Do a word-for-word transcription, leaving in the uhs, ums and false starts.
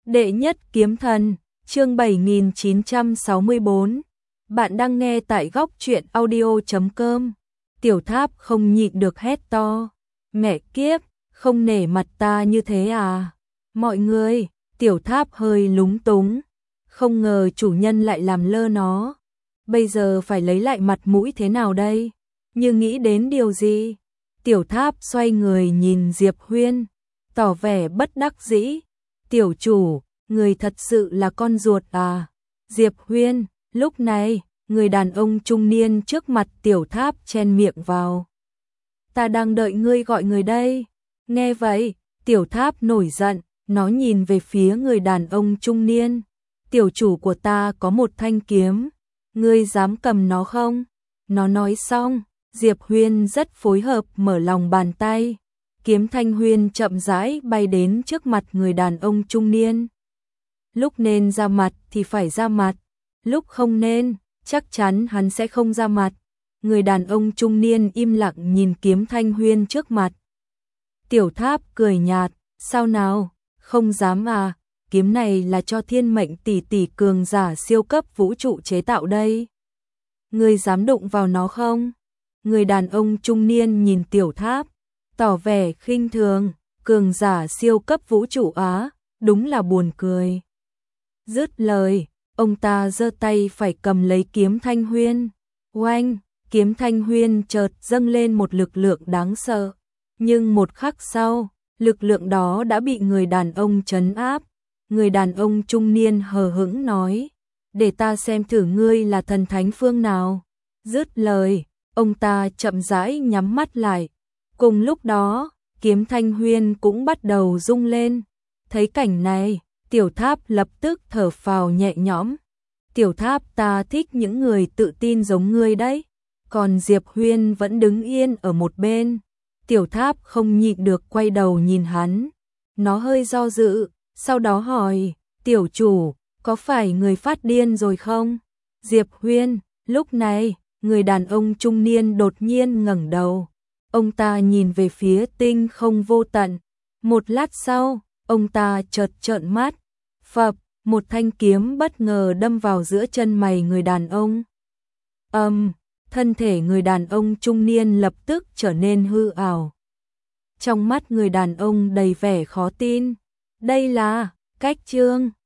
Đệ nhất kiếm thần, chương bảy nghìn chín trăm sáu mươi bốn. Bạn đang nghe tại góc truyện audio chấm com. Tiểu Tháp không nhịn được hét to. Mẹ kiếp, không nể mặt ta như thế à? Mọi người, Tiểu Tháp hơi lúng túng. Không ngờ chủ nhân lại làm lơ nó. Bây giờ phải lấy lại mặt mũi thế nào đây? Như nghĩ đến điều gì? Tiểu Tháp xoay người nhìn Diệp Huyên, tỏ vẻ bất đắc dĩ. Tiểu chủ, người thật sự là con ruột à? Diệp Huyên, lúc này, người đàn ông trung niên trước mặt Tiểu Tháp chen miệng vào. Ta đang đợi ngươi gọi người đây. Nghe vậy, Tiểu Tháp nổi giận, nó nhìn về phía người đàn ông trung niên. Tiểu chủ của ta có một thanh kiếm, ngươi dám cầm nó không? Nó nói xong, Diệp Huyên rất phối hợp mở lòng bàn tay. Kiếm Thanh Huyên chậm rãi bay đến trước mặt người đàn ông trung niên. Lúc nên ra mặt thì phải ra mặt, lúc không nên, chắc chắn hắn sẽ không ra mặt. Người đàn ông trung niên im lặng nhìn Kiếm Thanh Huyên trước mặt. Tiểu Tháp cười nhạt, sao nào, không dám à, kiếm này là cho thiên mệnh tỷ tỷ cường giả siêu cấp vũ trụ chế tạo đây. Ngươi dám đụng vào nó không? Người đàn ông trung niên nhìn Tiểu Tháp, tỏ vẻ khinh thường, cường giả siêu cấp vũ trụ á, đúng là buồn cười. Dứt lời, ông ta giơ tay phải cầm lấy Kiếm Thanh Huyên. Oanh, Kiếm Thanh Huyên chợt dâng lên một lực lượng đáng sợ. Nhưng một khắc sau, lực lượng đó đã bị người đàn ông trấn áp. Người đàn ông trung niên hờ hững nói, để ta xem thử ngươi là thần thánh phương nào. Dứt lời, ông ta chậm rãi nhắm mắt lại. Cùng lúc đó, Kiếm Thanh Huyên cũng bắt đầu rung lên. Thấy cảnh này, Tiểu Tháp lập tức thở phào nhẹ nhõm. Tiểu Tháp, ta thích những người tự tin giống ngươi đấy. Còn Diệp Huyên vẫn đứng yên ở một bên. Tiểu Tháp không nhịn được quay đầu nhìn hắn. Nó hơi do dự, sau đó hỏi, tiểu chủ, có phải người phát điên rồi không? Diệp Huyên, lúc này, người đàn ông trung niên đột nhiên ngẩng đầu. Ông ta nhìn về phía tinh không vô tận. Một lát sau, ông ta chợt trợn mắt. Phập, một thanh kiếm bất ngờ đâm vào giữa chân mày người đàn ông. Âm, um, thân thể người đàn ông trung niên lập tức trở nên hư ảo. Trong mắt người đàn ông đầy vẻ khó tin. Đây là cách chương.